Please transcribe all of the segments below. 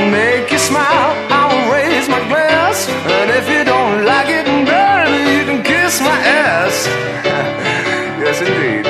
make you smile, I will raise my glass. And if you don't like it, girl, you can kiss my ass. Yes, indeed.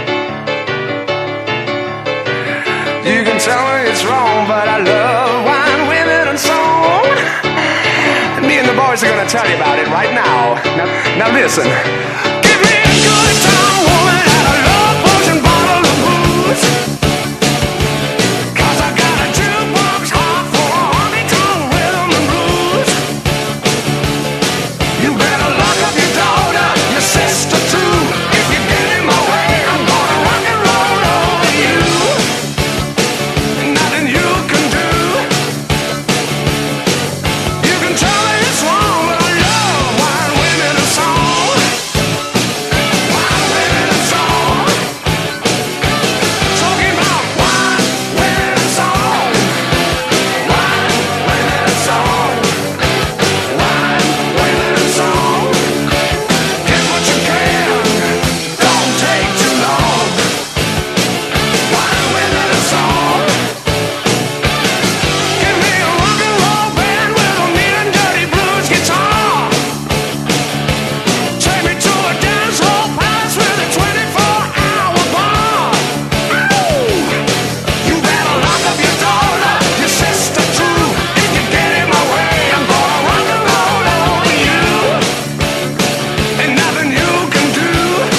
You can tell me it's wrong, but I love wine, women, and song. And me and the boys are gonna tell you about it right now. Now listen. Give me a good time, woman, and a love potion bottle of booze. 'Cause I got a jukebox heart for a honky-tonk rhythm and blues. You better lock up your daughter, your sister too. If you get in my way, I'm gonna rock and roll over you. Nothing you can do. You can tell me it's wrong, but I love wine, women, and song. Wine, women, and song. Talking about wine, women, and song. Wine, women, and song. Wine, women, and song. Get what you can, don't take too long. Wine, women, and song. Give me a rock and roll band with a mean and dirty blues guitar. Take me to a dance hall palace with a 24-hour bar. Ooh. You better lock up your daughter, your sister too. If you get in my way, I'm gonna rock and roll over you. Ain't nothing you can do.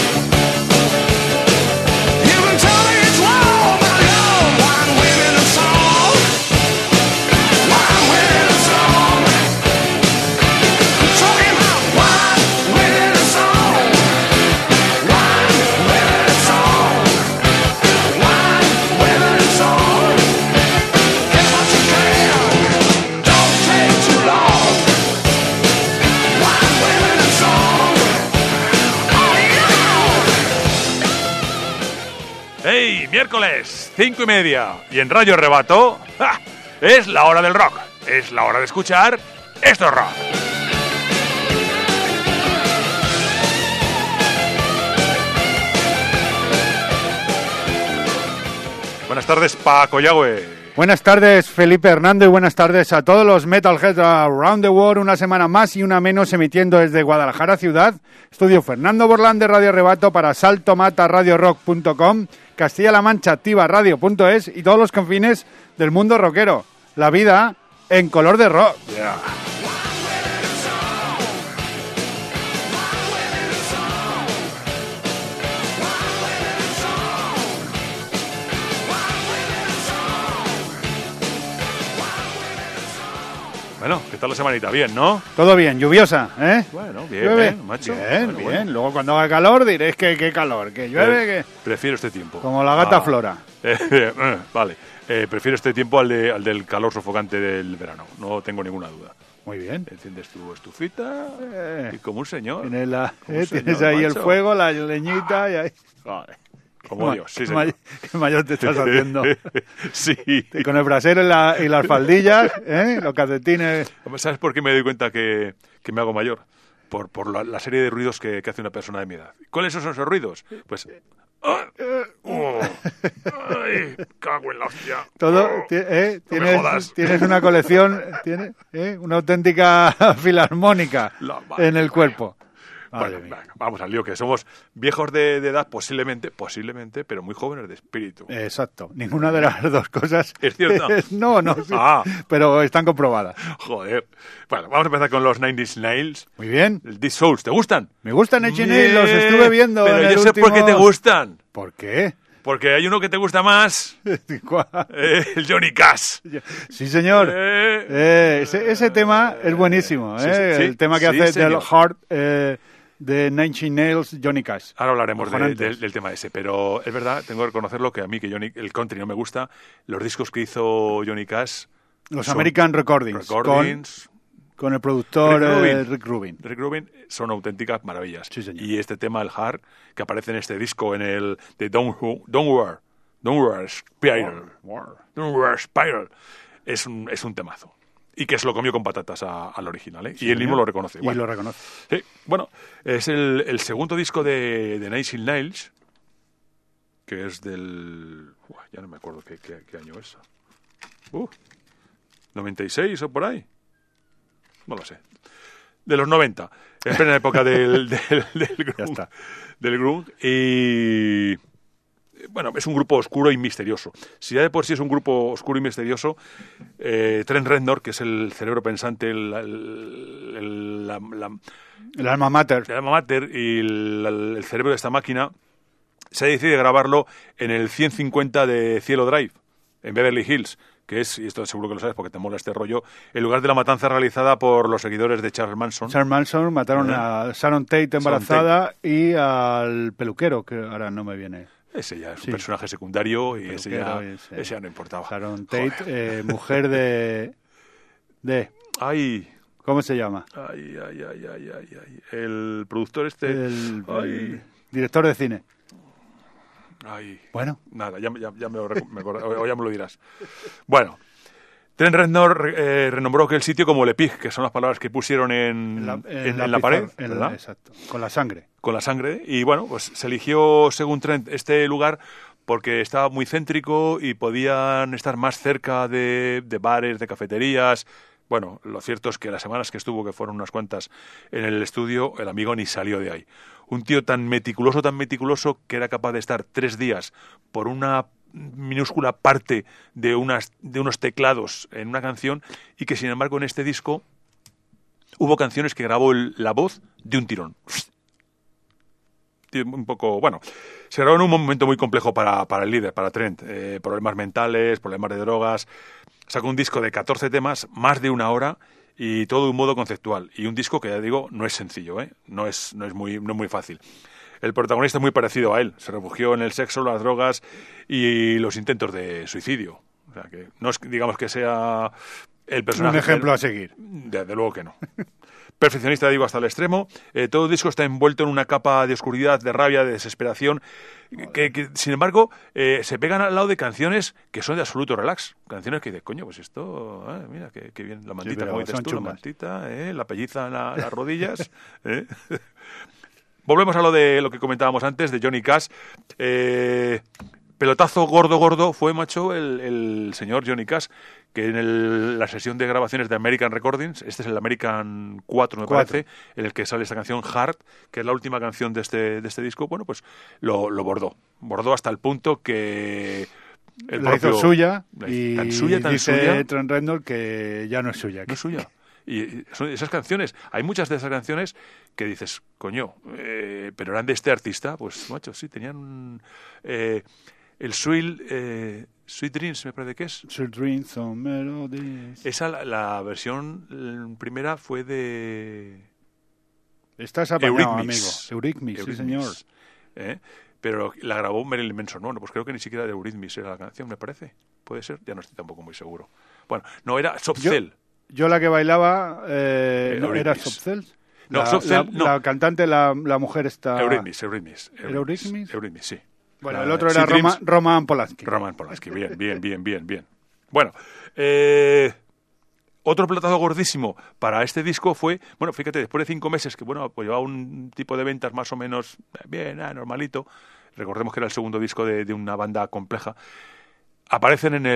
You can tell me it's wrong, but I love wine, women, and song. Wine, women, and song. I'm talking about wine, women, and song. Wine, women, and song. Wine, women, and song. Get what you can, don't take too long. Wine, women, and song. Oh yeah! ¡Hey! Miércoles, 5:30. Y en Radio Rebato, ¡ja! Es la hora del rock. Es la hora de escuchar Esto es Rock. Buenas tardes, Paco Yagüe. Buenas tardes, Felipe Hernando, y buenas tardes a todos los Metalheads around the world. Una semana más y una menos emitiendo desde Guadalajara ciudad. Estudio Fernando Borlán de Radio Rebato para saltomataradiorock.com, Castilla-La Mancha Activa Radio.es y todos los confines del mundo rockero. La vida en color de rock. Yeah. Bueno, ¿qué tal la semanita? Bien, ¿no? Todo bien, lluviosa, ¿eh? Bueno, bien, Llueve. macho. Bien, Bueno. bien. Luego cuando haga calor diréis que qué calor, que llueve, que... Prefiero este tiempo. Como la gata Flora. Vale. Prefiero este tiempo al del calor sofocante del verano. No tengo ninguna duda. Muy bien. Enciendes tu estufita y como un señor. Tienes ahí el fuego, la leñita y ahí... Joder, como Dios, sí, señor. Qué mayor te estás haciendo. Sí. Con el brasero y las faldillas, los calcetines... ¿Sabes por qué me doy cuenta que me hago mayor? Por la serie de ruidos que hace una persona de mi edad. ¿Cuáles son esos ruidos? Pues... ¡Ay! ¡Cago en la hostia! Tienes una colección, una auténtica filarmónica en el cuerpo. Bueno, vamos al lío, que somos viejos de edad posiblemente, pero muy jóvenes de espíritu. Exacto. Ninguna de las dos cosas... ¿Es cierto? No, sí, pero están comprobadas. Joder. Bueno, vamos a empezar con los Nine Inch Nails. Muy bien. El These Souls, ¿te gustan? Me gustan Nine Inch Nails, los estuve viendo. Pero yo sé por qué te gustan. ¿Por qué? Porque hay uno que te gusta más. ¿Cuál? El Johnny Cash. Sí, señor. Ese tema es buenísimo. Sí, el tema que hace del Heart de Nine Inch Nails, Johnny Cash. Ahora hablaremos del tema ese, pero es verdad, tengo que reconocerlo, que a mí el country no me gusta. Los discos que hizo Johnny Cash... Los American Recordings. Con el productor Rick Rubin. Rick Rubin son auténticas maravillas. Sí, señor. Y este tema, el Heart, que aparece en este disco, en el de Don't Wear Spiral, es un temazo. Y que se lo comió con patatas al original, ¿eh? Sí, y él mismo lo reconoce. Y lo reconoce. Sí, bueno, es el segundo disco de Nine Inch Nails, que es del... ya no me acuerdo qué año es. ¿96 o por ahí? No lo sé. De los 90, en plena época del grunge. Ya está. Del grunge. Y bueno, es un grupo oscuro y misterioso. Si ya de por sí es un grupo oscuro y misterioso, Trent Reznor, que es el cerebro pensante, el alma mater. el alma mater y el cerebro de esta máquina, se decide grabarlo en el 150 de Cielo Drive, en Beverly Hills, que es, y esto seguro que lo sabes porque te mola este rollo, el lugar de la matanza realizada por los seguidores de Charles Manson. Charles Manson mataron a Sharon Tate embarazada y al peluquero, que ahora no me viene. Ese ya es un personaje secundario y ese ya no importaba. Sharon Tate, mujer de... Ay... ¿Cómo se llama? Ay. El productor El director de cine. Ay. Bueno. Nada, ya me o ya me lo dirás. Bueno, Trent Reznor renombró aquel sitio como Le Pig, que son las palabras que pusieron en la pared, ¿verdad? Exacto, con la sangre. Con la sangre. Y bueno, pues se eligió, según Trent, este lugar porque estaba muy céntrico y podían estar más cerca de bares, de cafeterías. Bueno, lo cierto es que las semanas que estuvo, que fueron unas cuantas, en el estudio, el amigo ni salió de ahí. Un tío tan meticuloso, que era capaz de estar 3 días por una minúscula parte de unos teclados en una canción, y que, sin embargo, en este disco hubo canciones que grabó la voz de un tirón. Un poco, bueno, se grabó en un momento muy complejo para el líder, para Trent. Problemas mentales, problemas de drogas. Sacó un disco de 14 temas, más de 1 hora, y todo de un modo conceptual. Y un disco que, ya digo, no es sencillo, ¿eh? No es muy fácil. El protagonista es muy parecido a él. Se refugió en el sexo, las drogas y los intentos de suicidio. O sea, que no es, digamos, que sea el personaje... Un ejemplo a seguir. Desde luego que no. Perfeccionista, digo, hasta el extremo. Todo el disco está envuelto en una capa de oscuridad, de rabia, de desesperación, que sin embargo, se pegan al lado de canciones que son de absoluto relax. Canciones que dices, coño, pues esto, mira, qué bien, la mantita, como dices tú, la mantita, la pelliza en las rodillas. Volvemos a lo que comentábamos antes, de Johnny Cash. Pelotazo gordo fue, macho, el señor Johnny Cash, que en la sesión de grabaciones de American Recordings, este es el American 4, me parece, en el que sale esta canción Heart, que es la última canción de este disco, bueno, pues lo bordó hasta el punto que la hizo suya, y tan suya dice Trent Reznor que ya no es suya. No es suya. Y son esas canciones, hay muchas de esas canciones que dices, coño, pero eran de este artista, pues, macho, sí, tenían el Sweet Dreams, me parece que es. Sweet Dreams on Melodies. Esa, la versión primera fue de... Estás apañado, amigo. Eurythmics, sí, señor. Pero la grabó Marilyn Manson, ¿no? Pues creo que ni siquiera de Eurythmics era la canción, me parece. ¿Puede ser? Ya no estoy tampoco muy seguro. Bueno, no, era Soft Cell. Yo la que bailaba, ¿no era Soft Cell? No, Soft Cell, no. La cantante, la mujer está... Eurythmics. ¿Era Eurythmics? Eurythmics, sí. Bueno, el otro era Roman Polanski. Roman Polanski, bien. Bueno, otro pelotazo gordísimo para este disco fue, bueno, fíjate, después de 5 meses, que bueno, pues llevaba un tipo de ventas más o menos bien, normalito, recordemos que era el segundo disco de una banda compleja, aparecen en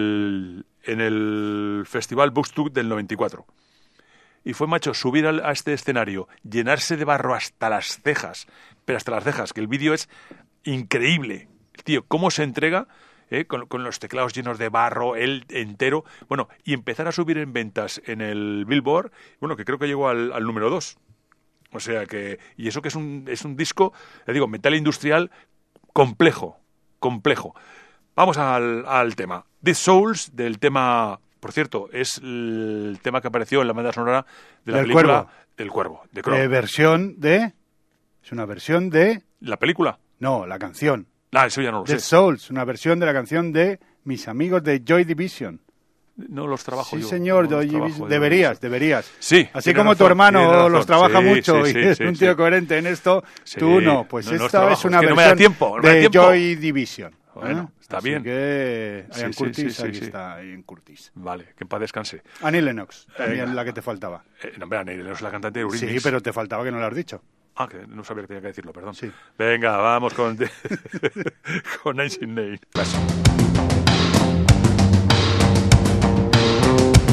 el Festival Woodstock del 94. Y fue, macho, subir a este escenario, llenarse de barro hasta las cejas, pero hasta las cejas, que el vídeo es increíble. El tío, cómo se entrega, con los teclados llenos de barro, él entero, bueno, y empezar a subir en ventas en el Billboard, bueno, que creo que llegó al número 2. O sea que, y eso que es un disco, le digo, metal industrial complejo. Vamos al tema. These Souls, del tema, por cierto, es el tema que apareció en la banda sonora de la película del Cuervo, de Crow. Es una versión de... ¿La película? No, la canción. Eso ya no lo sé. The Souls, una versión de la canción de mis amigos de Joy Division. No los trabajo yo. Sí, señor, no deberías. Sí. Así como tu hermano los trabaja mucho y es un tío coherente en esto, tú no. Pues esta es una versión de Joy Division. Bueno, está bien. Que Ian Curtis, aquí está Ian Curtis. Vale, que en paz descanse. Annie Lennox, también la que te faltaba. No, hombre, Annie Lennox es la cantante de Eurythmics. Sí, pero te faltaba que no lo has dicho. Que no sabía que tenía que decirlo, perdón. Sí. Venga, vamos con Nine Inch Nails.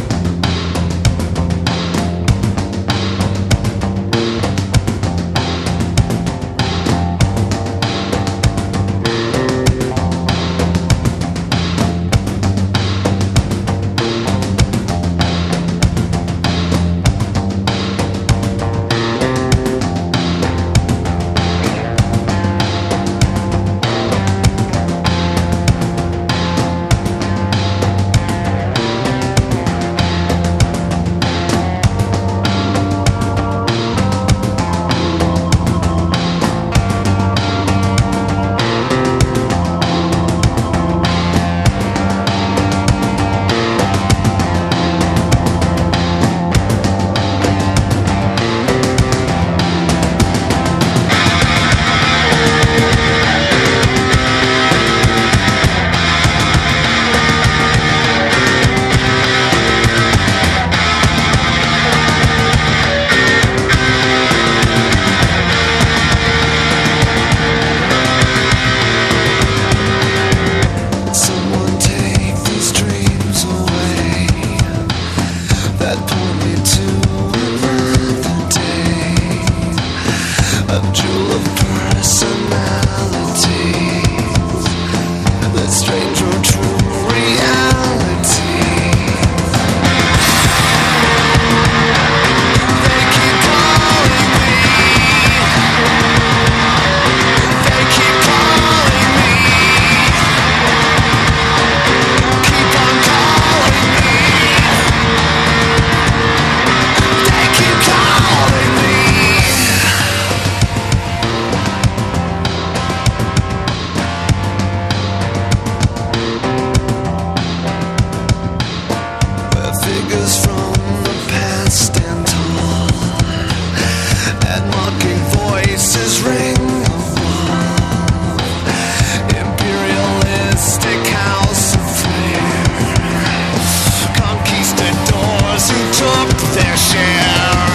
figures from the past and tall, and mocking voices ring above. Imperialistic house of flair, conquistadors who took their share.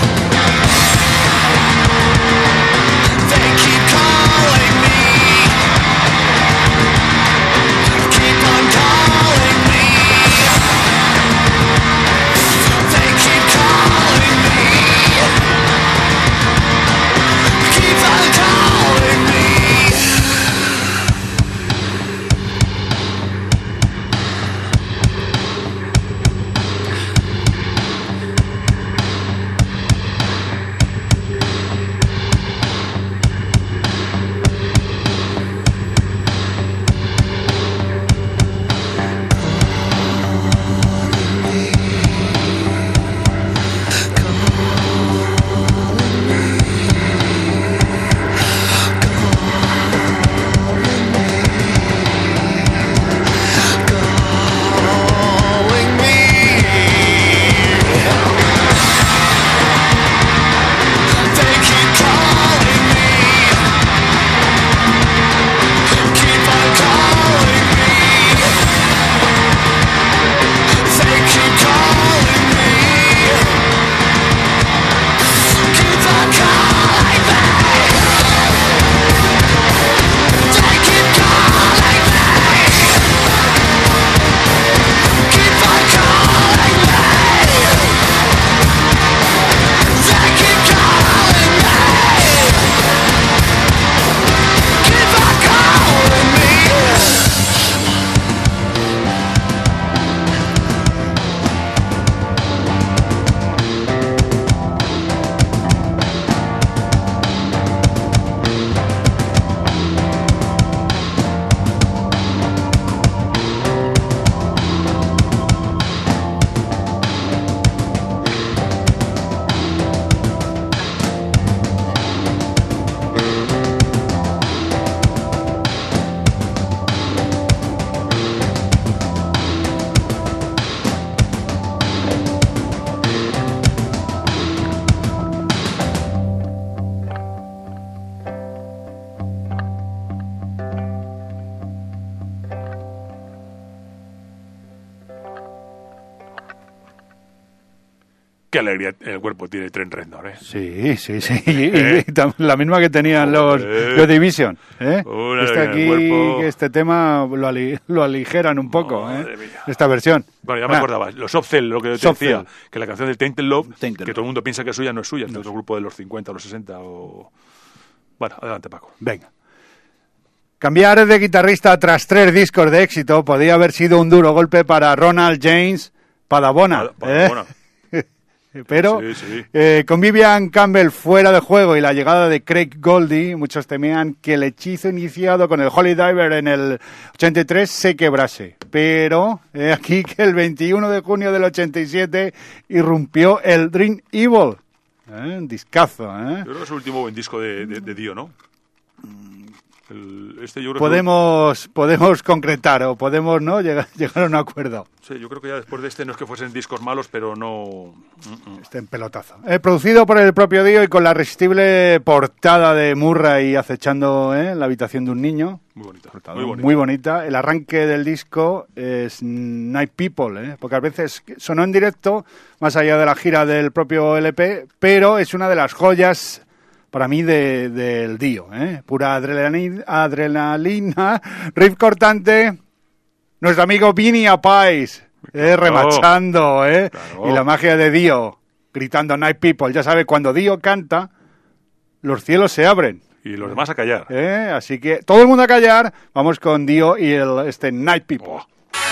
They keep calling me, keep on calling me. They keep calling me, keep on calling me. Qué alegría el cuerpo tiene Trent Reznor, ¿eh? Sí. Y la misma que tenían los Joy Division, ¿eh? Que este tema lo aligeran un poco, Madre mía. esta versión. Bueno, ya me acordaba. Los Soft Cell, lo que te decía, que la canción de Tainted Love, Tainted que Love. todo el mundo piensa que es suya, no es suya, es de otro grupo de los 50 o los 60 o... Bueno, adelante, Paco. Venga. Cambiar de guitarrista tras 3 discos de éxito podía haber sido un duro golpe para Ronald James Padabona. Padabona. Pero Sí. con Vivian Campbell fuera de juego y la llegada de Craig Goldie, muchos temían que el hechizo iniciado con el Holy Diver en el 83 se quebrase. Pero aquí que el 21 de junio del 87 irrumpió el Dream Evil. Un discazo, ¿eh? Yo creo que es el último buen disco de Dio, ¿no? Yo creo podemos concretar o podemos no llegar a un acuerdo. Sí, yo creo que ya después de este no es que fuesen discos malos, pero no... Este en pelotazo. Producido por el propio Dio y con la irresistible portada de Murray acechando en la habitación de un niño. Muy bonita. Muy bonita. El arranque del disco es Night People, porque a veces sonó en directo, más allá de la gira del propio LP, pero es una de las joyas para mí del Dio, pura adrenalina, riff cortante, nuestro amigo Vinny Appice, remachando, Claro. Y la magia de Dio, gritando Night People. Ya sabe, cuando Dio canta, los cielos se abren. Y los demás a callar. Así que todo el mundo a callar, vamos con Dio y este Night People. Oh.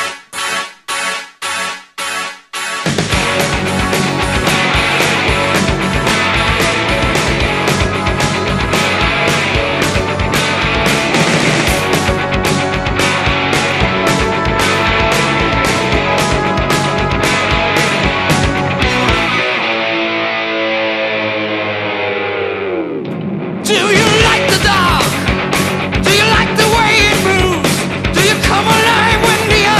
Do you like the dog? Do you like the way it moves? Do you come alive when the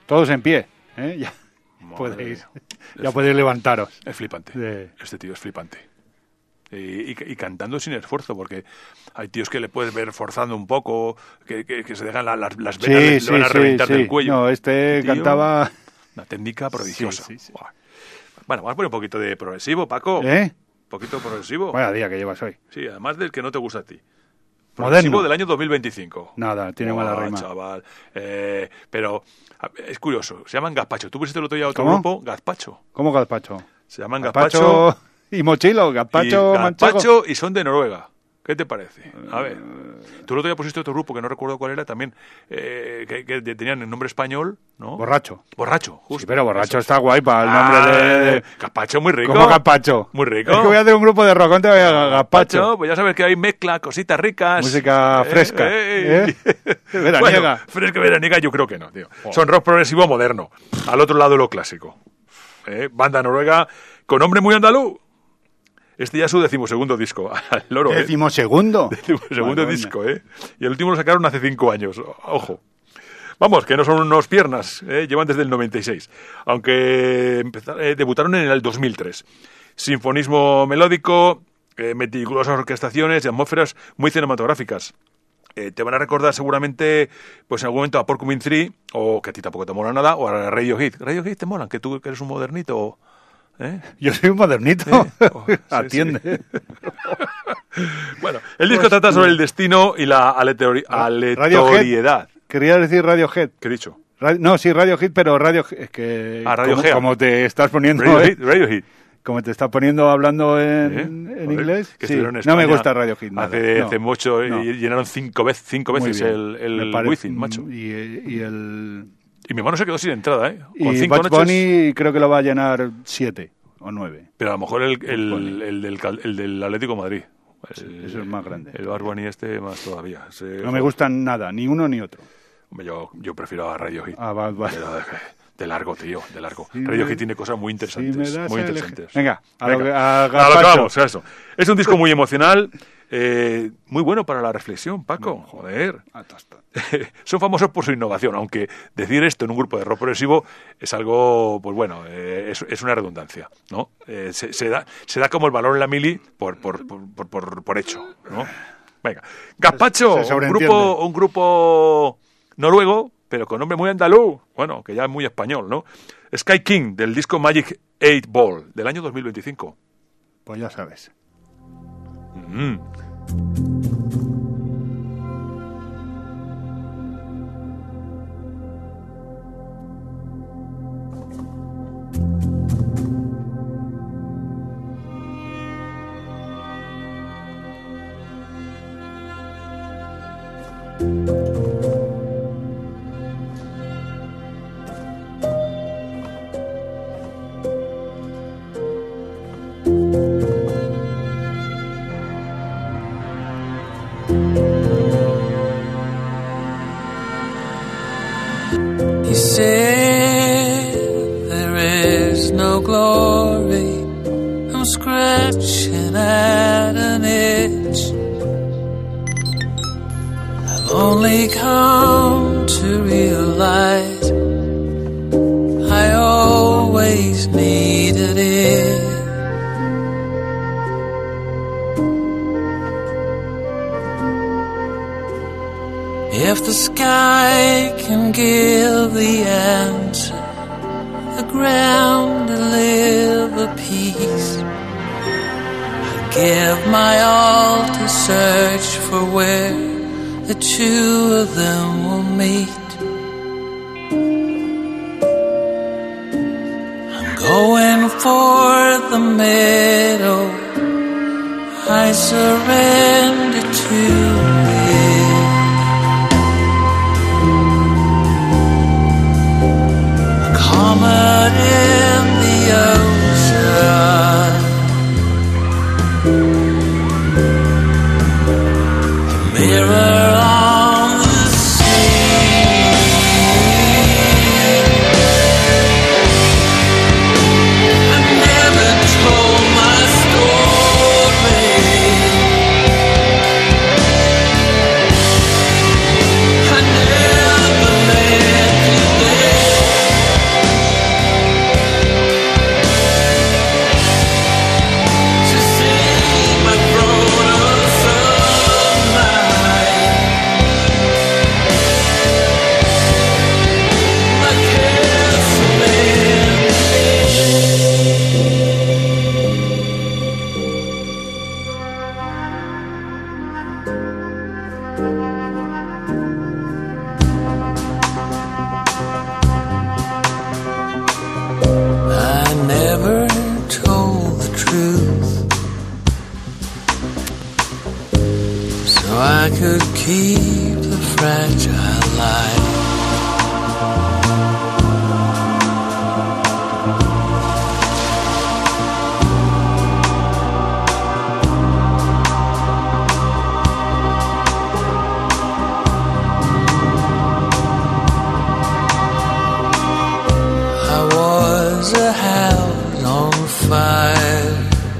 Todos en pie, ¿eh? Ya podéis levantaros. Es flipante. Sí. Este tío es flipante. Y cantando sin esfuerzo, porque hay tíos que le puedes ver forzando un poco, que se dejan las venas, le van a reventar del cuello. No, este tío cantaba... Una técnica prodigiosa. Sí. Bueno, vamos a poner un poquito de progresivo, Paco. ¿Eh? Un poquito progresivo. Vaya día que llevas hoy. Sí, además del que no te gusta a ti. Moderno. Progresivo del año 2025. Nada, tiene mala rima. Chaval. Pero es curioso, se llaman Gazpacho. ¿Tú pusiste el otro día otro ¿Cómo? grupo? Gazpacho. ¿Cómo gazpacho? Se llaman Gazpacho y Mochilo, gazpacho manchego. Gazpacho y son de Noruega. ¿Qué te parece? A ver. Tú el otro día pusiste otro grupo que no recuerdo cuál era también, que tenían el nombre español, ¿no? Borracho. Borracho, justo. Sí, pero Borracho está guay para el nombre de... Gazpacho, muy rico. ¿Cómo gazpacho? Muy rico. Es que voy a hacer un grupo de rock, ¿dónde voy a gazpacho? Pues ya sabes que hay mezcla, cositas ricas. Música fresca. Veraniega. Bueno, fresca veraniega yo creo que no, tío. Son rock progresivo moderno, al otro lado de lo clásico. Banda noruega con nombre muy andaluz. Este ya es su 12º disco, al loro. ¿12º? 12º disco, Y el último lo sacaron hace 5 años, ojo. Vamos, que no son unos piernas, llevan desde el 96, aunque debutaron en el 2003. Sinfonismo melódico, meticulosas orquestaciones y atmósferas muy cinematográficas. Te van a recordar seguramente, pues en algún momento a Porcupine Tree, o que a ti tampoco te mola nada, o a Radiohead. ¿Radiohead te molan? ¿Que tú eres un modernito? Yo soy un modernito. Atiende. Sí. Bueno, el disco trata sobre el destino y la aleatoriedad. Quería decir Radiohead. ¿Qué he dicho? No, sí, Radiohead, pero Radiohead es que... Radiohead. Como te estás poniendo... Radiohead. Como te estás poniendo hablando en inglés. Que sí. En España, no me gusta Radiohead. Hace mucho y llenaron 5 veces el Wizzing, macho. Y el... Y mi hermano se quedó sin entrada, Con y 5 Bugs noches. Bunny creo que lo va a llenar 7 o 9. Pero a lo mejor el del Atlético de Madrid. Eso es más grande. El Bugs Bunny más todavía. No me gustan nada, ni uno ni otro. Hombre, yo prefiero a Radiohead. Vale. De largo, tío, de largo. Sí, Radiohead tiene cosas muy interesantes. Muy interesantes. Venga, a lo que vamos, a eso. Es un disco muy emocional, muy bueno para la reflexión, Paco. Joder. Son famosos por su innovación, aunque decir esto en un grupo de rock progresivo es algo, pues bueno, es una redundancia, ¿no? Se da como el valor en la mili por hecho, ¿no? Venga. Gazpacho, un grupo noruego, pero con nombre muy andaluz, bueno, que ya es muy español, ¿no? Sky King, del disco Magic 8 Ball, del año 2025. Pues ya sabes. He said there is no glory. I'm scratching at an itch. I've only come to realize I always needed it. If the sky can give the answer, the ground deliver peace, I'd give my all to search for where the two of them will meet. I'm going for the middle, I surrender to it. Comet in the ocean, a mirror on the sea. I never told my story. keep the fragile life. I was a house on fire,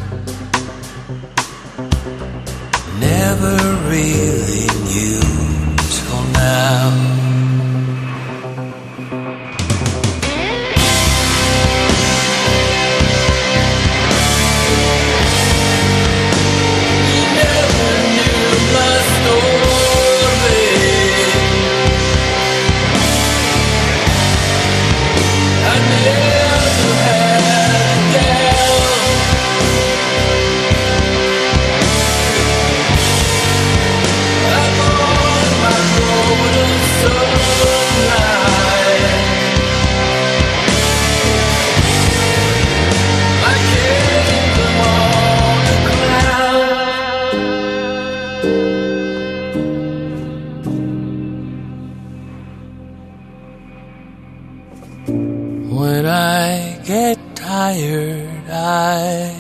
never really knew till now. You never knew my story. I never had doubt. I'm on my road of sunlight. I came from on the cloud. When I get tired, I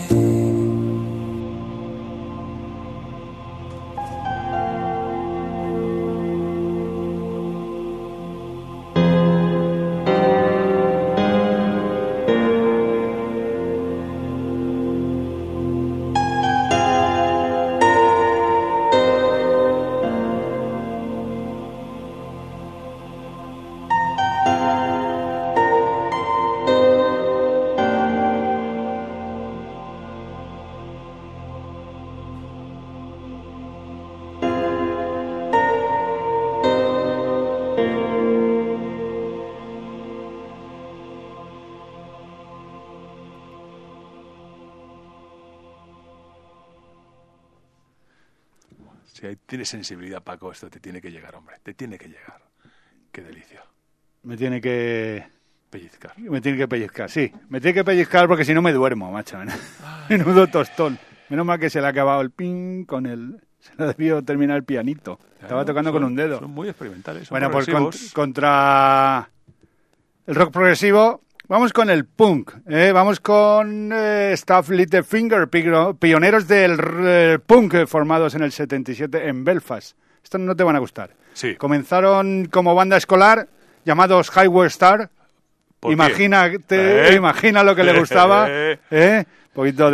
Si ahí tienes sensibilidad, Paco, esto te tiene que llegar, hombre. Te tiene que llegar. Qué delicia. Me tiene que Pellizcar. pellizcar, sí. Me tiene que pellizcar porque si no me duermo, macho. Menudo tostón. Menos mal que se le ha acabado el pin con el... Se le ha debido terminar el pianito. Estaba tocando con un dedo. Son muy experimentales. Son Bueno, pues progresivos. contra el rock progresivo, vamos con el punk. Vamos con Stuff Littlefinger, pioneros del punk formados en el 77 en Belfast. Estos no te van a gustar. Sí. Comenzaron como banda escolar, llamados Highway Star. ¿Por qué? Imagina lo que le gustaba. Un poquito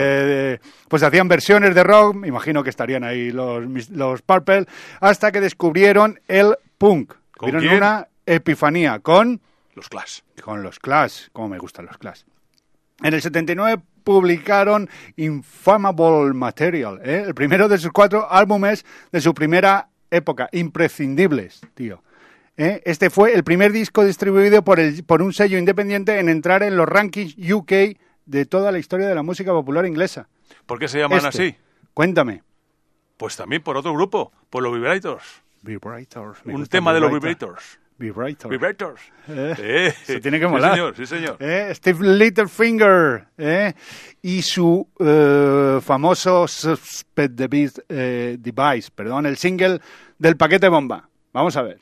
pues hacían versiones de rock, me imagino que estarían ahí los Purple, hasta que descubrieron el punk. ¿Con Tuvieron quién? una epifanía con Los Clash. los Clash, como me gustan los Clash. En el 79 publicaron Inflammable Material, el primero de sus 4 álbumes de su primera época, imprescindibles, tío. Este fue el primer disco distribuido por un sello independiente en entrar en los rankings UK de toda la historia de la música popular inglesa. ¿Por qué se llaman así? Cuéntame. Pues también por otro grupo, por los Vibrators. Vibrators. me Un gusta tema de los Vibrators. Vibrators. Vibrators. Vibrators. Se tiene que molar. Sí, señor. Steve Littlefinger y su famoso Suspect Device, el single del paquete bomba. Vamos a ver.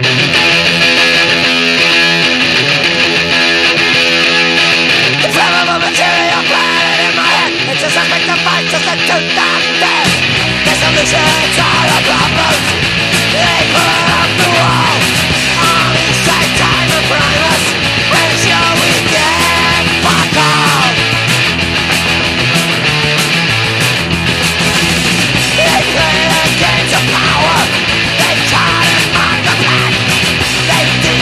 Inflammable material planted in my head. It's a suspect device, just a two-doctor. The solutions are the problems. They put up the wall. On each side, time in front of us. Make sure we get fuck all. They play the games of power. They try to mark the path. They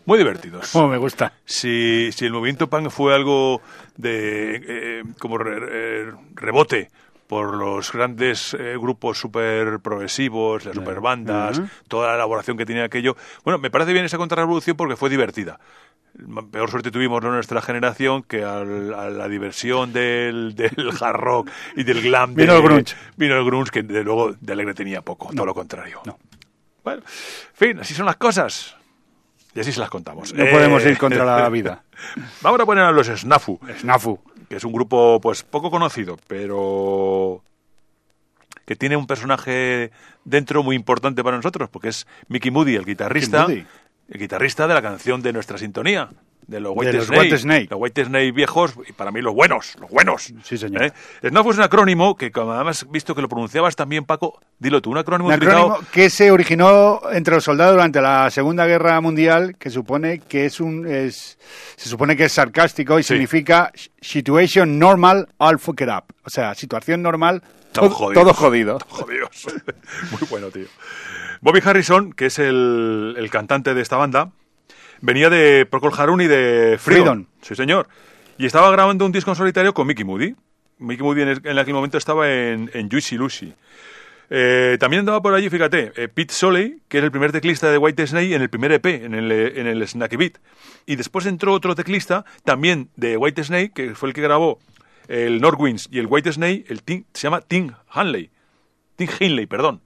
Muy divertidos. Como me gusta. Si el movimiento punk fue algo de como rebote por los grandes grupos super progresivos, las super bandas, toda la elaboración que tenía aquello, bueno, me parece bien esa contrarrevolución porque fue divertida. Peor suerte tuvimos nuestra generación que a la diversión del hard rock y del glam. Vino el grunge. Vino el grunge, que de luego de alegre tenía poco, todo lo contrario. No. Bueno, en fin, así son las cosas. Y así se las contamos. No podemos ir contra la vida. Vamos a poner a los Snafu. Snafu. Que es un grupo pues poco conocido, pero que tiene un personaje dentro muy importante para nosotros, porque es Mickey Moody, el guitarrista de la canción de nuestra sintonía, de los White Snake. Los White Snake viejos, y para mí los buenos. Sí, señor. Snafu es un acrónimo que, como además visto que lo pronunciabas también, Paco, dilo tú, un acrónimo que se originó entre los soldados durante la Segunda Guerra Mundial, que supone que se supone que es sarcástico y significa Situation Normal, All Fucked Up. O sea, situación normal, todo jodido. Jodidos. Muy bueno, tío. Bobby Harrison, que es el cantante de esta banda, venía de Procol Harum y de Freedom. Sí, señor. Y estaba grabando un disco en solitario con Mickey Moody. Mickey Moody en aquel momento estaba en Juicy Lucy. También andaba por allí, fíjate, Pete Soley, que era el primer teclista de White Snake en el primer EP, en el Snacky Beat. Y después entró otro teclista, también de White Snake, que fue el que grabó el North Winds y el White Snake, se llama Tim Hinley, perdón.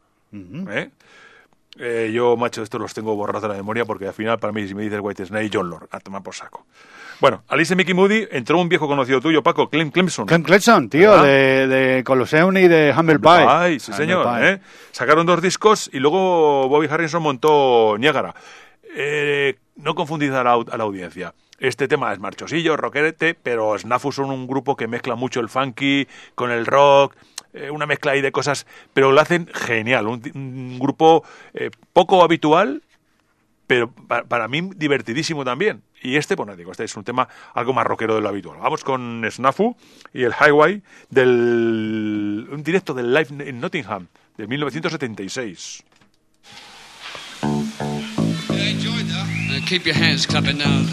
Yo, macho, estos los tengo borrados de la memoria porque al final, para mí, si me dices White Snake, John Lord, a tomar por saco. Bueno, Alice Mickey Moody entró un viejo conocido tuyo, Paco, Clem Clemson. Clem Clemson, tío, de Colosseum y de Humble Pie. Sí, señor. Sacaron 2 discos y luego Bobby Harrison montó Niágara. No confundir a la audiencia. Este tema es marchosillo, rockerete, pero Snafu son un grupo que mezcla mucho el funky con el rock, una mezcla ahí de cosas, pero lo hacen genial. Un grupo poco habitual, pero para mí divertidísimo también. Y bueno, digo, este es un tema algo más rockero de lo habitual. Vamos con Snafu y el Highway un directo del Live en Nottingham de 1976. Keep your hands clapping now.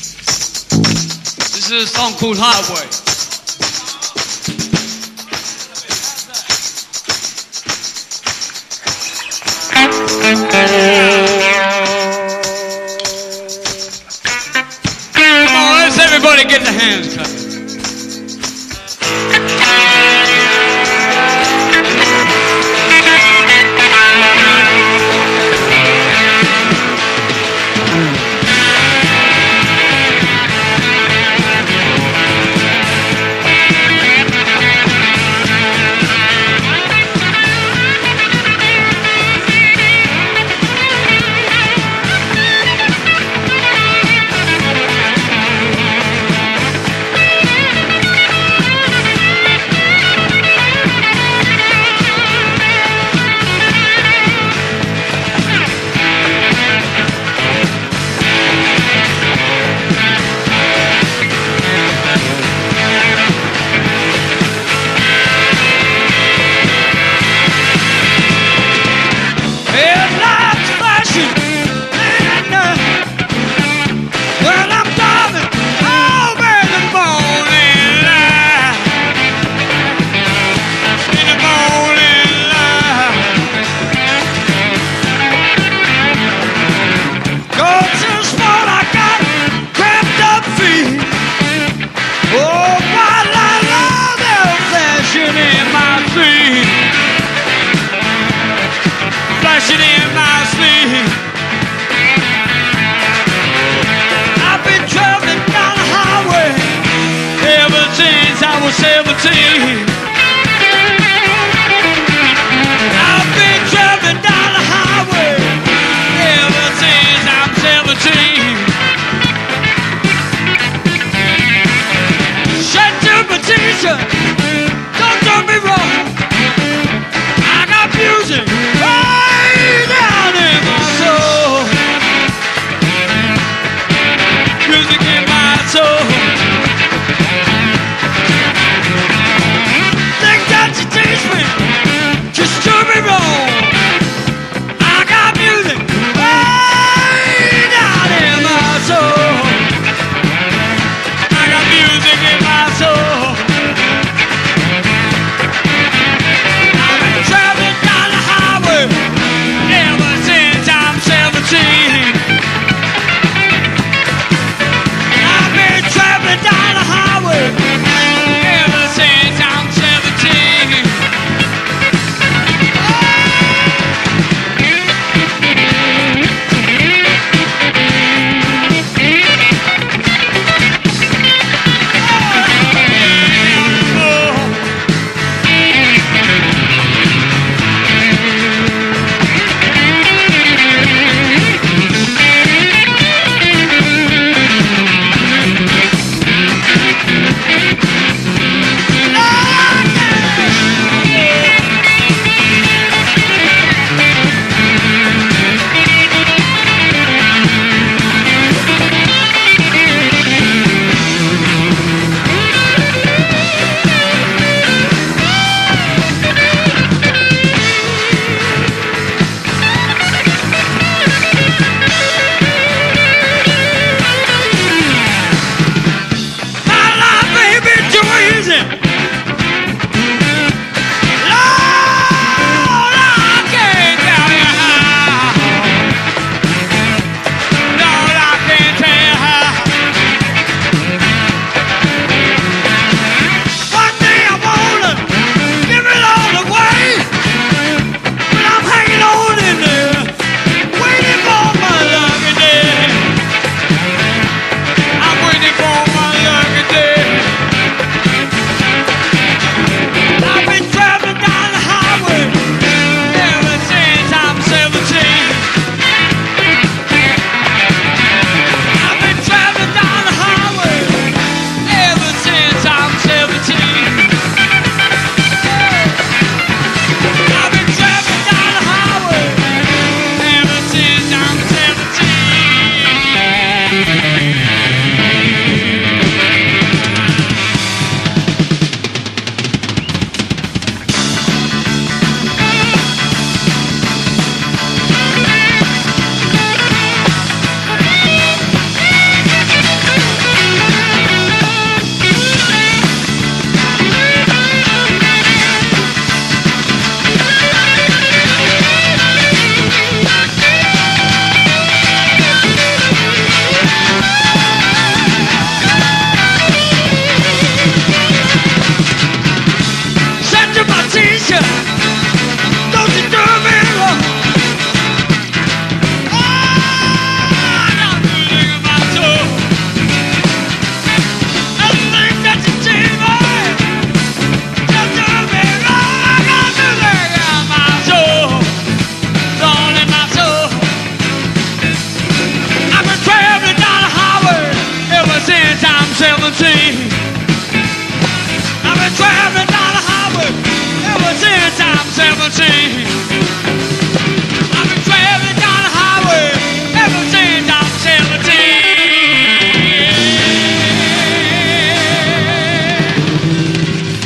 This is a song called Highway. Come on, let's everybody get the hands clapping.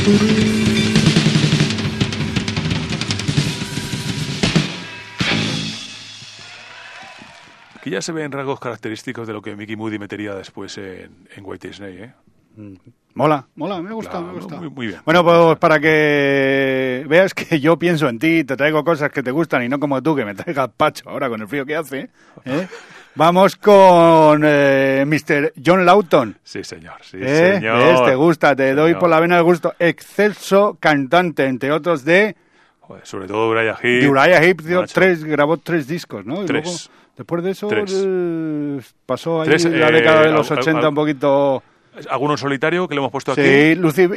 Aquí ya se ven rasgos característicos de lo que Mickey Moody metería después en White Snake, ¿eh? Mola, me gusta, Claro, me gusta. muy bien. Bueno, pues para que veas que yo pienso en ti, te traigo cosas que te gustan y no como tú, que me traigas pacho ahora con el frío que hace, ¿eh? Vamos con Mr. John Lawton. Sí, señor. Sí, señor. Te gusta, te doy Señor. por la vena del gusto. Excelso cantante, entre otros de Joder, sobre todo Uriah Heep. Uriah Heep, Macho. grabó 3 discos, ¿no? Y 3. luego, después de eso, 3. pasó ahí 3, la década de los 80 un poquito... ¿Alguno en solitario que le hemos puesto aquí? Sí,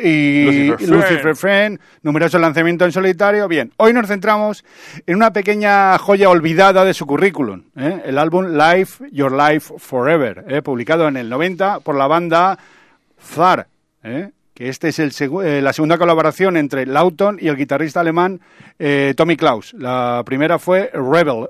Lucifer Friend. Friend, numerosos lanzamientos en solitario. Bien, hoy nos centramos en una pequeña joya olvidada de su currículum, ¿eh? El álbum Life, Your Life Forever, publicado en el 90 por la banda Thar, que este es la segunda colaboración entre Lawton y el guitarrista alemán Tommy Klaus. La primera fue Rebel.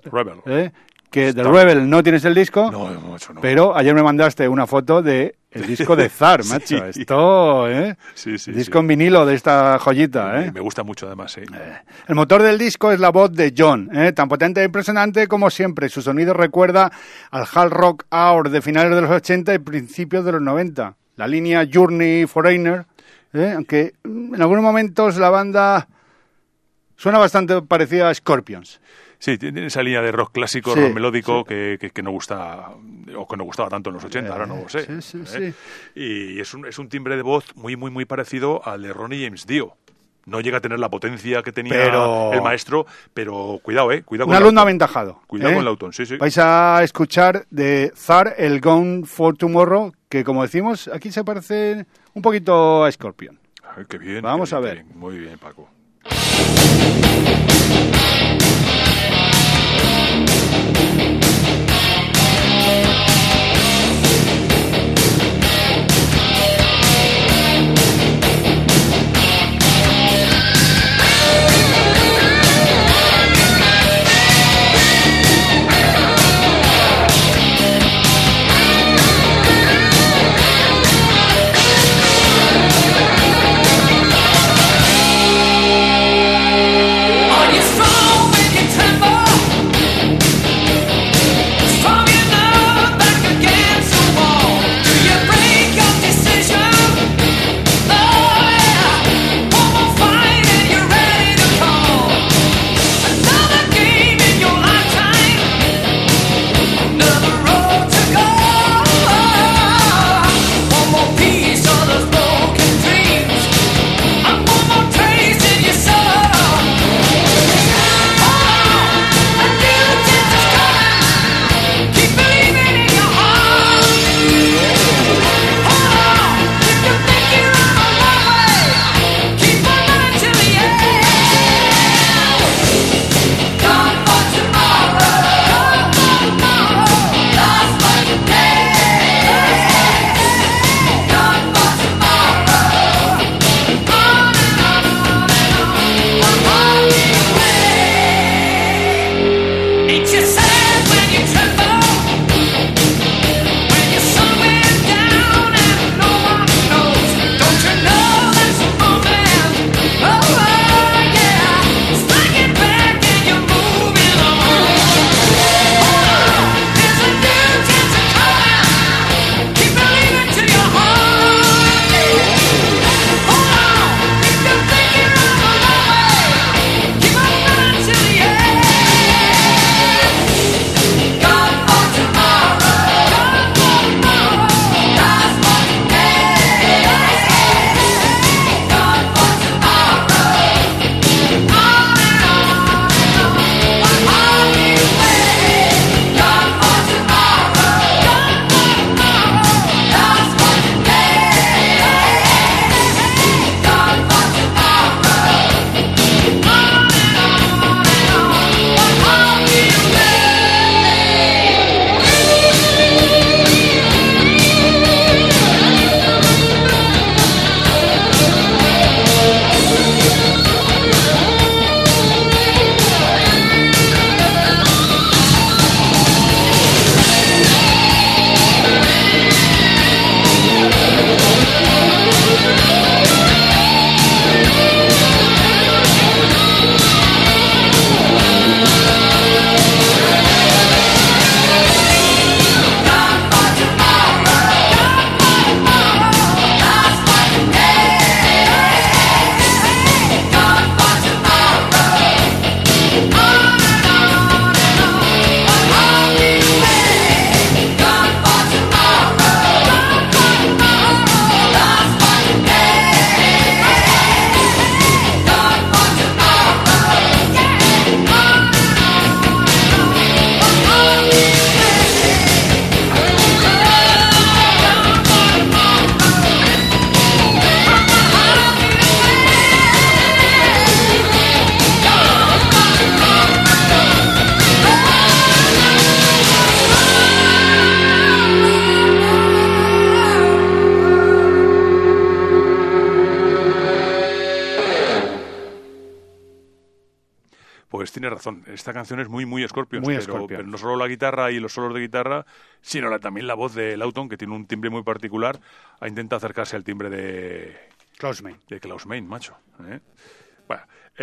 Que de Rebel no tienes el disco, No, macho, no. pero ayer me mandaste una foto de el disco de Thar, macho. Sí. Esto, Sí, disco en vinilo de esta joyita, Me gusta mucho, además, sí. El motor del disco es la voz de John, tan potente e impresionante como siempre. Su sonido recuerda al hard rock hour de finales de los 80 y principios de los 90. La línea Journey Foreigner, aunque en algunos momentos la banda suena bastante parecida a Scorpions. Sí, tiene esa línea de rock clásico, Sí, rock melódico, sí. que no gusta, o que no gustaba tanto en los 80, ahora no lo sé. Sí. Y es un timbre de voz muy parecido al de Ronnie James Dio. No llega a tener la potencia que tenía el maestro, pero cuidado, cuidado con Un alumno Lawton. aventajado. Cuidado con Lawton, sí. Vais a escuchar de Thar el Gone for Tomorrow, que como decimos, aquí se parece un poquito a Scorpion. Ay, qué bien. Vamos qué a bien, ver. qué bien. Muy bien, Paco. Are Pues tienes razón, esta canción es muy, muy Scorpions, Muy pero, Scorpions. pero no solo la guitarra y los solos de guitarra, sino también la voz de Lawton, que tiene un timbre muy particular, intenta acercarse al timbre de Klaus Meine, macho. Bueno,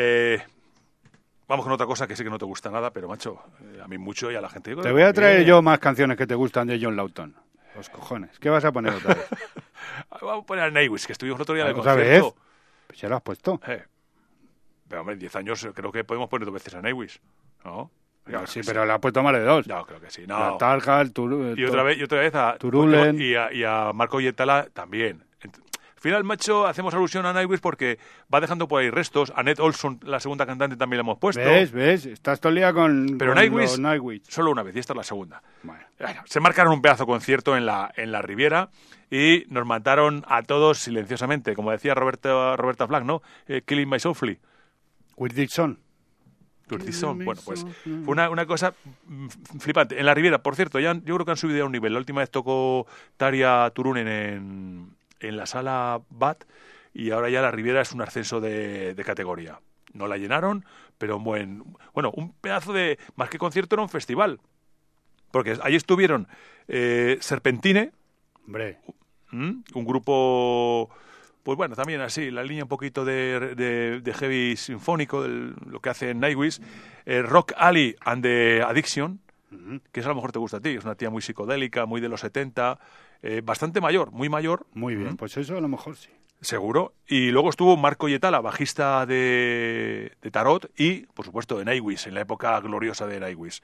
vamos con otra cosa que sé que no te gusta nada, pero macho, a mí mucho y a la gente. Te voy a traer yo más canciones que te gustan de John Lawton. Los cojones. ¿Qué vas a poner otra vez? Vamos a poner a Nightwish, que estuvimos el otro día en el ¿Otra concierto. vez? Pues ya lo has puesto. Pero hombre, en 10 años creo que podemos poner 2 veces a Nightwish, ¿no? No, sí, pero le has puesto más de 2. No, creo que sí. La No. Talca, Y otra vez a Turulen. y a Marco Hietala también. Al final, macho, hacemos alusión a Nightwish porque va dejando por ahí restos. A Annette Olson, la segunda cantante, también la hemos puesto. ¿Ves? Estás todo el día con los Nightwish. Solo una vez, y esta es la segunda. Bueno. Bueno, se marcaron un pedazo concierto en la Riviera y nos mataron a todos silenciosamente. Como decía Roberta Flack, ¿no? Killing My Softly. With this song. Bueno, pues fue una cosa flipante. En la Riviera, por cierto, yo creo que han subido a un nivel. La última vez tocó Tarja Turunen en la sala BAT y ahora ya la Riviera es un ascenso de categoría. No la llenaron, pero un pedazo de... Más que concierto, era un festival. Porque allí estuvieron Serpentine, Hombre. un grupo... Pues bueno, también así, la línea un poquito de heavy sinfónico, lo que hace Nightwish. Rock Alley and the Addiction, que eso a lo mejor te gusta a ti. Es una tía muy psicodélica, muy de los 70, bastante mayor, muy mayor. Muy bien, pues eso a lo mejor sí. Seguro. Y luego estuvo Marco Hietala, bajista de Tarot y, por supuesto, de Nightwish, en la época gloriosa de Nightwish.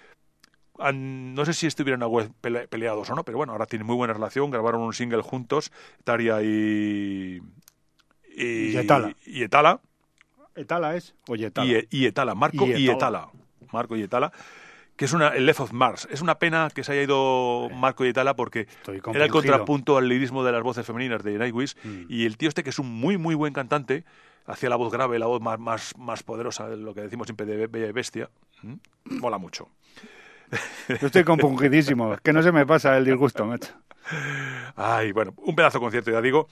No sé si estuvieron peleados o no, pero bueno, ahora tienen muy buena relación. Grabaron un single juntos, Tarja y Hietala. ¿Etala es? ¿O Hietala? Hietala, Marco Hietala. Marco Hietala, que es el Left of Mars. Es una pena que se haya ido Marco Hietala porque era el contrapunto al lirismo de las voces femeninas de Nightwish. Y el tío que es un muy, muy buen cantante, hacía la voz grave, la voz más poderosa, lo que decimos siempre de Bella y Bestia. Mola mucho. Yo estoy compungidísimo, es que no se me pasa el disgusto, macho. Ay, bueno, un pedazo de concierto, ya digo.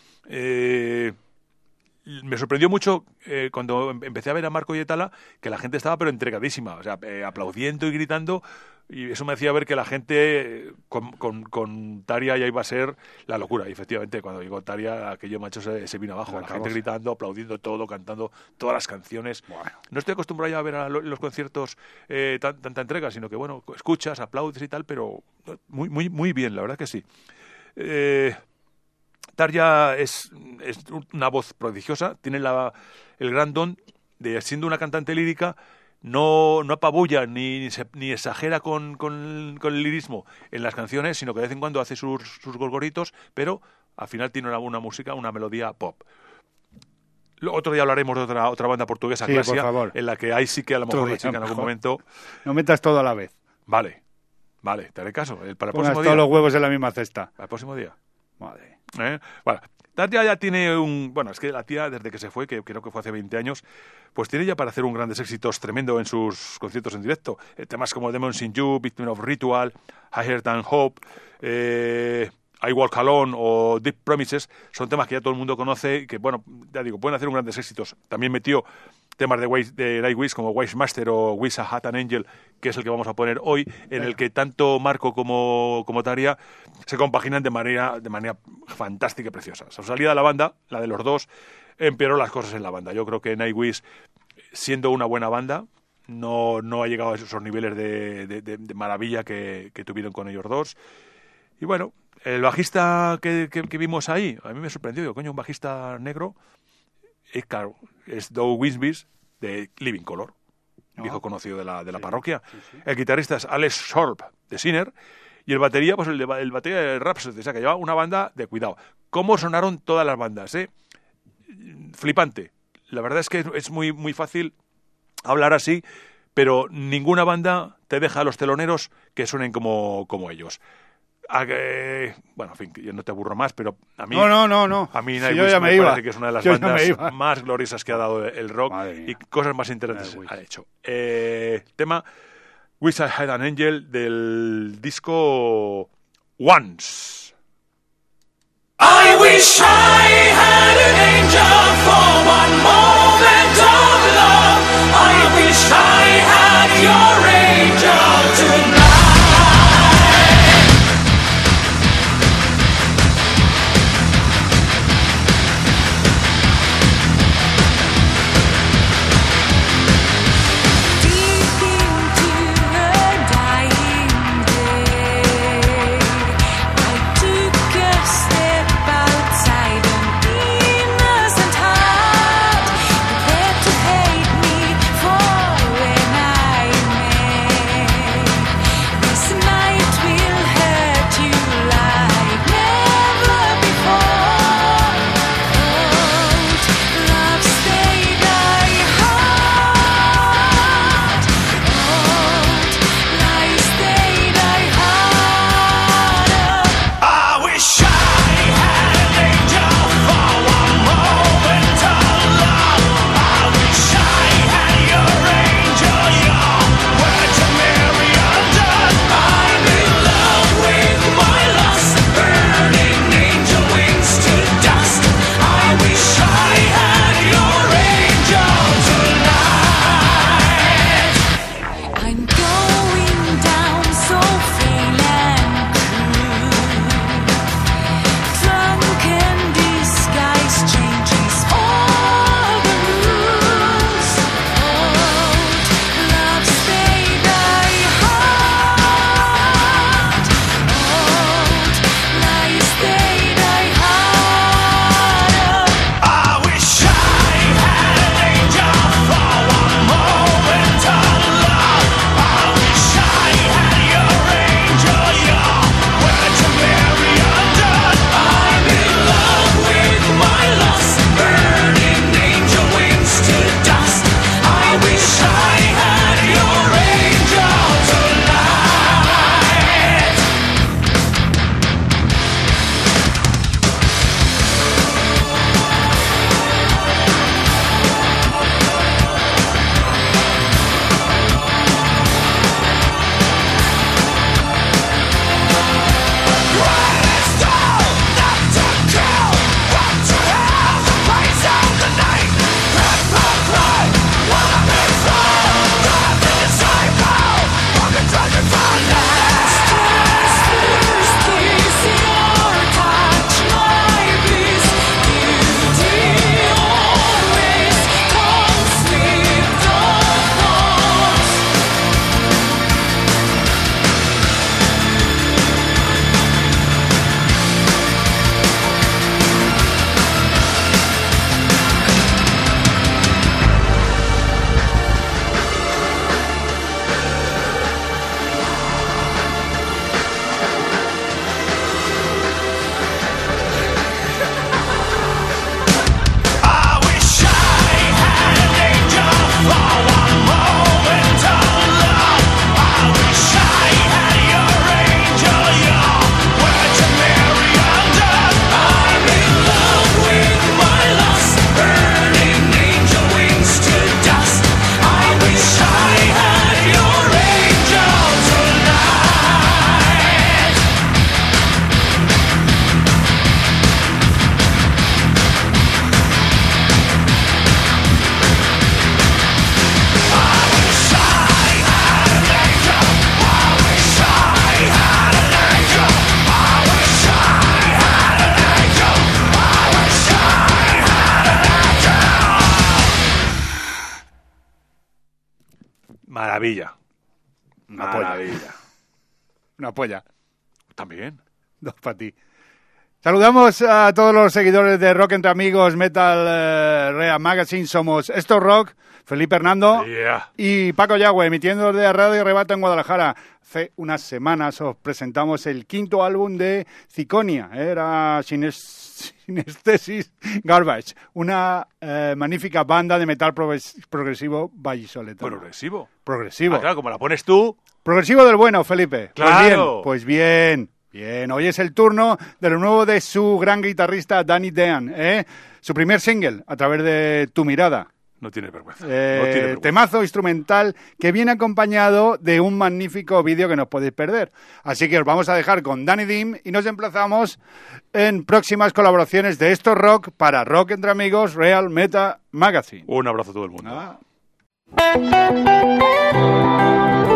Me sorprendió mucho cuando empecé a ver a Marco Hietala que la gente estaba pero entregadísima, o sea, aplaudiendo y gritando, y eso me hacía ver que la gente con Tarja ya iba a ser la locura. Y efectivamente, cuando llegó Tarja, aquello macho se vino abajo, la gente gritando, aplaudiendo todo, cantando todas las canciones. Bueno. No estoy acostumbrado ya a ver los conciertos tanta entrega, sino que, bueno, escuchas, aplaudes y tal, pero muy, muy, muy bien, la verdad que sí. Tarja es una voz prodigiosa, tiene el gran don de, siendo una cantante lírica, no apabulla ni exagera con el lirismo en las canciones, sino que de vez en cuando hace sus gorgoritos, pero al final tiene una música, una melodía pop. Otro día hablaremos de otra banda portuguesa, Glacia, por favor, en la que ahí sí que a lo mejor la chica en algún momento... No metas todo a la vez. Vale, te haré caso. Para el próximo día. Todos los huevos en la misma cesta. Para el próximo día. Madre. Bueno, Tarja ya tiene Bueno, es que la tía, desde que se fue, que creo que fue hace 20 años, pues tiene ya para hacer un grandes éxitos tremendo en sus conciertos en directo. Temas como Demons in You, Victim of Ritual, Higher Than Hope, I Walk Alone o Deep Promises, son temas que ya todo el mundo conoce y que, bueno, ya digo, pueden hacer un grandes éxitos. También metió temas de Nightwish como Wise Master o Wish I Had an Angel, que es el que vamos a poner hoy, en el que tanto Marco como Tarja se compaginan de manera fantástica y preciosa. Su salida de la banda, la de los dos, empeoró las cosas en la banda. Yo creo que Nightwish, siendo una buena banda, no ha llegado a esos niveles de maravilla que tuvieron con ellos dos. Y bueno, el bajista que vimos ahí, a mí me sorprendió. Digo, coño, un bajista negro. Claro, es Doug Winsbis de Living Colour, viejo conocido de la parroquia. Sí. El guitarrista es Alex Sharp de Sinner y el batería, pues el batería de Rhapsody, o sea que lleva una banda de cuidado. ¿Cómo sonaron todas las bandas? Flipante. La verdad es que es muy, muy fácil hablar así, pero ninguna banda te deja a los teloneros que suenen como ellos. Bueno, en fin, yo no te aburro más, pero a mí... No. A mí Nightwish me parece que es una de las bandas más gloriosas que ha dado el rock y cosas más interesantes ha hecho. Tema Wish I Had an Angel del disco Once. I wish I had an angel for one moment of love. I wish I Maravilla. Una polla. Maravilla. Una polla. También. Dos para ti. Saludamos a todos los seguidores de Rock Entre Amigos, Metal Real Magazine. Somos Esto Rock, Felipe Hernando Yeah. y Paco Yagüe, emitiendo de Radio Rebato en Guadalajara. Hace unas semanas os presentamos el quinto álbum de Ciconia, era Synesthesis Garbage, una magnífica banda de metal progresivo vallisoletano. Progresivo. Progresivo. Ah, claro, como la pones tú. Progresivo del bueno, Felipe. Claro. Pues bien. Bien, hoy es el turno de lo nuevo de su gran guitarrista Danny Dean, su primer single, A través de tu mirada. No tiene vergüenza. No tiene vergüenza. Temazo instrumental que viene acompañado de un magnífico vídeo que no os podéis perder. Así que os vamos a dejar con Danny Dean y nos emplazamos en próximas colaboraciones de Esto Rock para Rock Entre Amigos Real Metal Magazine. Un abrazo a todo el mundo. Ah.